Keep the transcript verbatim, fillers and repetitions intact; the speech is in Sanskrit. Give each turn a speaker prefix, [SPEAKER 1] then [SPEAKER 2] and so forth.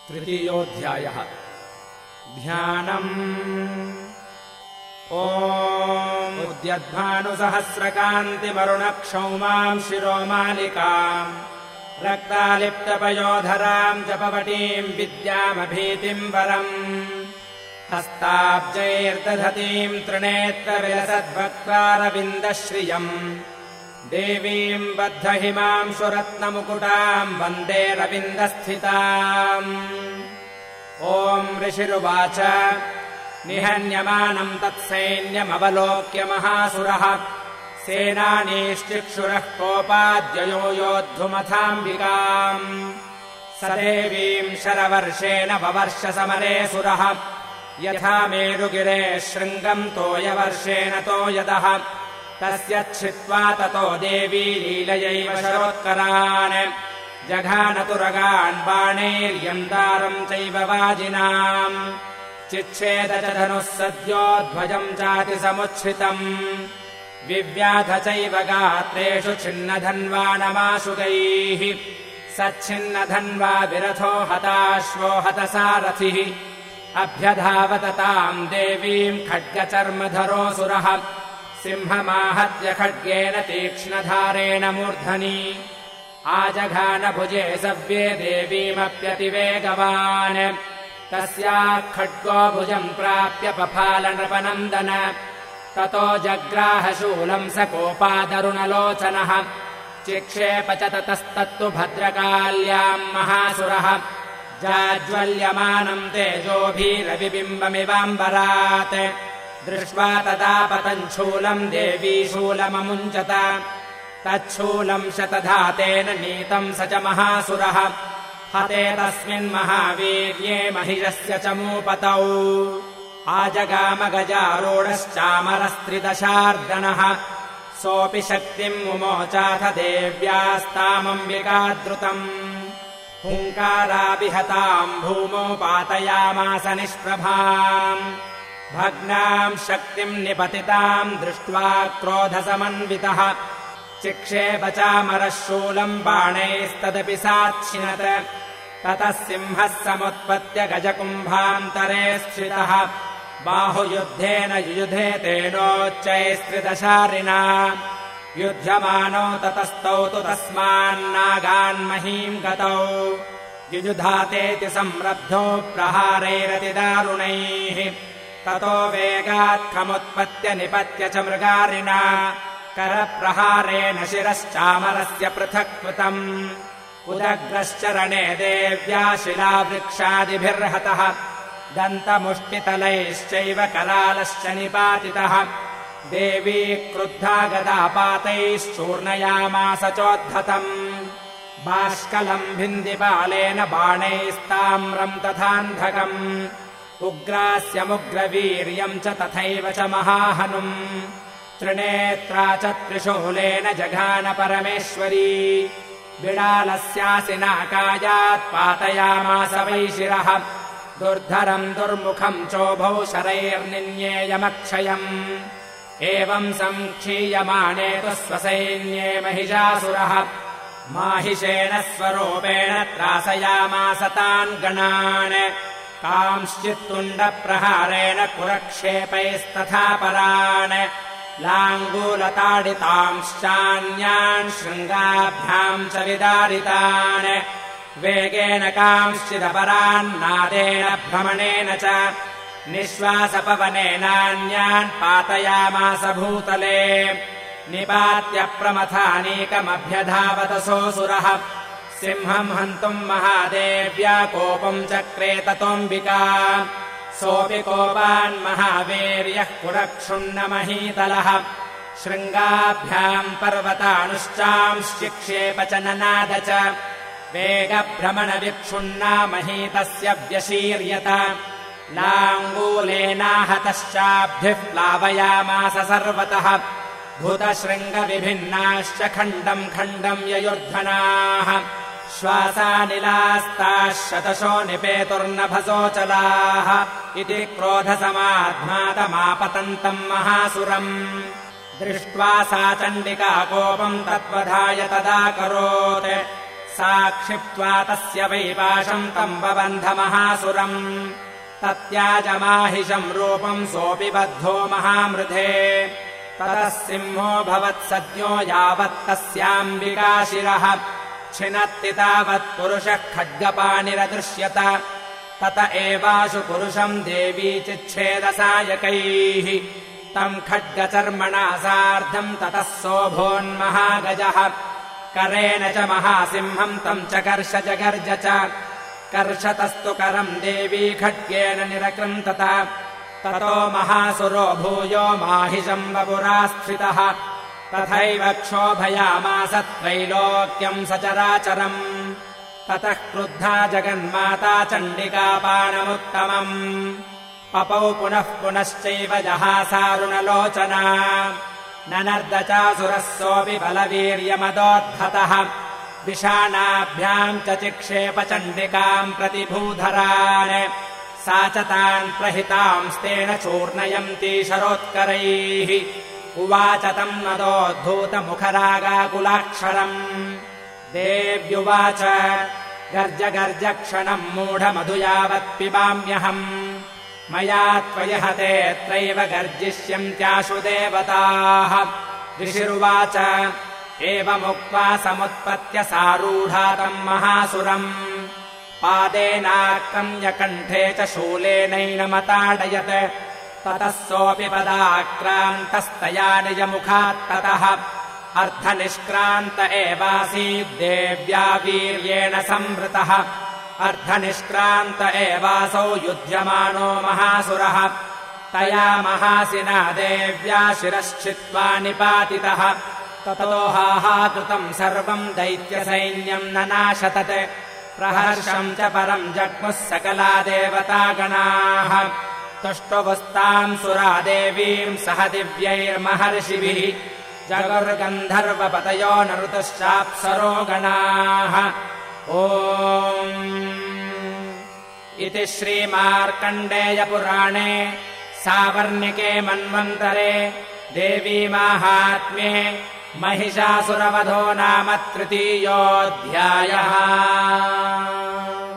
[SPEAKER 1] तृतीयोऽध्यायः। ध्यानम्। ॐ उद्यद्भानुसहस्रकान्तिवरुणक्षौमाम् शिरोमालिकाम् रक्तालिप्तपयोधराम् जपवटीम् विद्यामभीतिम् वरम् हस्ताब्जैर्दधतीम् त्रिनेत्रविलसद्भक्तारविन्दश्रियम् देवीम् बद्धहिमांशुरत्नमुकुटाम् वन्दे रविन्दस्थिताम्। ॐ ऋषिरुवाच निहन्यमानम् तत्सैन्यमवलोक्य महासुरः सेनानीश्चिक्षुरः कोपाद्ययो योद्धुमथाम्बिकाम् स देवीम् शरवर्षेण ववर्ष समरे सुरः यथा मेरुगिरेः शृङ्गम् तोयवर्षेण तोयदः तस्य छित्त्वा ततो देवी लीलयैव शरोत्करान् जघानतुरगान् बाणैर्यन्तारम् चैव वाजिनाम् चिच्छेद च धनुः सद्यो ध्वजम् चातिसमुच्छ्रितम् विव्याध चैव गात्रेषु छिन्नधन्वानमाशुगैः सच्छिन्नधन्वा विरथो हताश्वो हतसारथिः अभ्यधावत ताम् देवीम् खड्गचर्मधरोऽसुरः सिंहमाहत्य खड्गेन तीक्ष्णधारेण मूर्धनि आजघानभुजे सव्ये देवीमप्यतिवेगवान् तस्याः खड्गो भुजम् प्राप्य पफालनृपनन्दन ततो जग्राहशूलम् स कोपादरुणलोचनः चिक्षेप च ततस्तत्तु भद्रकाल्याम् महासुरः जाज्वल्यमानम् तेजोभिरविबिम्बमिवाम्बरात् दृष्ट्वा तदा पतञ्छूलम् देवी शूलममुञ्चत तच्छूलम् शतधातेन नीतम् स च महासुरः हते तस्मिन्महावीर्ये महिषस्य च मूपतौ आजगामगजारूढश्चामरस्त्रिदशार्दनः सोऽपि शक्तिम् मुमोचाथ देव्यास्तामम्बिकाद्रुतम् हुङ्काराभिहताम् भूमौ पातयामास निष्प्रभाम् भग्नाम् शक्तिम् निपतिताम् दृष्ट्वा क्रोधसमन्वितः चिक्षेप चामरः शूलम् बाणैस्तदपि साच्छिनत् ततः सिंहः समुत्पत्य गजकुम्भान्तरे स्थितः बाहुयुद्धेन युयुधे तेनोच्चैस्त्रिदशारिणा युध्यमानौ ततस्तौ तु तस्मान्नागान्महीम् गतौ युयुधातेति संरब्धौ प्रहारैरतिदारुणैः ततो वेगात्खमुत्पत्य निपत्य च मृगारिणा करप्रहारेण शिरश्चामरस्य पृथक् कृतम् उदग्रश्चरणे देव्या शिलावृक्षादिभिर्हतः दन्तमुष्टितलैश्चैव करालश्च निपातितः देवी क्रुद्धा गदापातैश्चूर्णयामास चोद्धतम् बाष्कलम् भिन्दिपालेन बाणैस्ताम्रम् तथान्धकम् उग्रास्यमुग्रवीर्यम् च तथैव च महाहनुम् त्रिनेत्रा च त्रिशूलेन जघान परमेश्वरी बिडालस्यासि नाकायात् पातयामास वै शिरः दुर्धरम् दुर्मुखम् चोभौ शरैर्निन्येयमक्षयम् एवम् सङ्क्षीयमाने तु स्वसैन्ये महिषासुरः माहिषेण स्वरूपेण त्रासयामास तान् गणान् कांश्चित्तुण्डप्रहारेण कुरक्षेपैस्तथा परान् लाङ्गूलताडितांश्चान्यान् शृङ्गाभ्याम् च विदारितान् वेगेन कांश्चिदपरान्नादेन भ्रमणेन च निःश्वासपवनेनान्यान् पातयामास भूतले निपात्य प्रमथानीकमभ्यधावतसोऽसुरः सिंहम् हन्तुम् महादेव्या कोपम् चक्रे ततोऽम्बिका सोऽपि कोपान् महावीर्यः कुरक्षुण्णमहीतलः शृङ्गाभ्याम् पर्वतानुश्चांश्चिक्षेप च ननाद च वेगभ्रमणविक्षुण्णा महीतस्य व्यशीर्यत लाङ्गूलेनाहतश्चाब्धिः प्लावयामास सर्वतः भूतशृङ्गविभिन्नाश्च खण्डम् खण्डम् ययुर्धनाः श्वासानिलास्ताः शतशो निपेतुर्नभसोचलाः इति क्रोधसमाध्मातमापतन्तम् महासुरम् दृष्ट्वा सा चण्डिका कोपम् तद्वधाय तदाकरोत् सा क्षिप्त्वा तस्य वै पाशम् तम् बबन्ध महासुरम् तत्याजमाहिषम् रूपम् सोऽपि बद्धो महामृधे ततः सिंहो भवत्सद्यो यावत् तस्याम्बिका शिरः छिनत्ति तावत् पुरुषः खड्गपाणिरदृश्यत तत एवाशु पुरुषम् देवी चिच्छेदसायकैः तम् खड्गचर्मणा सार्धम् ततः सोऽभून्महागजः करेण च महासिंहम् तम् च कर्ष जगर्ज च कर्षतस्तु करम् देवी खड्गेन निरकृन्तत ततो महासुरो भूयो माहिषम् वपुरा स्थितः तथैव क्षोभयामास त्रैलोक्यम् सचराचरम् ततः क्रुद्धा जगन्माता चण्डिकापाणमुत्तमम् पपौ पुनः पुनश्चैव जहासारुणलोचना ननर्द चासुरः सोऽपि बलवीर्यमदोद्धतः विषाणाभ्याम् च चिक्षेप चण्डिकाम् प्रतिभूधरान् सा च तान् प्रहितांस्तेन चूर्णयन्ती शरोत्करैः उवाच तम् मदोद्धूतमुखरागाकुलाक्षरम् देव्युवाच गर्ज गर्ज क्षणम् मूढमधु यावत् पिबाम्यहम् मया त्वयहतेऽत्रैव गर्जिष्यन्त्याशु देवताः ऋषिरुवाच एवमुक्त्वा समुत्पत्य सारूढा तम् महासुरम् पादेनाक्रम्य कण्ठे च शूलेनैनमताडयत् ततः सोऽपि पदाक्रान्तस्तया निजमुखात्ततः अर्धनिष्क्रान्त एवासीद्देव्या वीर्येण संवृतः अर्धनिष्क्रान्त एवासौ युध्यमानो महासुरः तया महासिना देव्या शिरश्चित्वा निपातितः ततो हाहाकृतम् सर्वम् दैत्यसैन्यम् न नाशतत् प्रहर्षम् च परम् जग्मुः सकला देवतागणाः तुष्टुवुस्ताम् सुरा देवीम् सह दिव्यैर्महर्षिभिः जगुर्गन्धर्वपतयो नृतश्चाप्सरो गणाः ओम् इति श्रीमार्कण्डेयपुराणे सावर्णिके मन्वन्तरे देवीमाहात्म्ये महिषासुरवधो नाम तृतीयोऽध्यायः।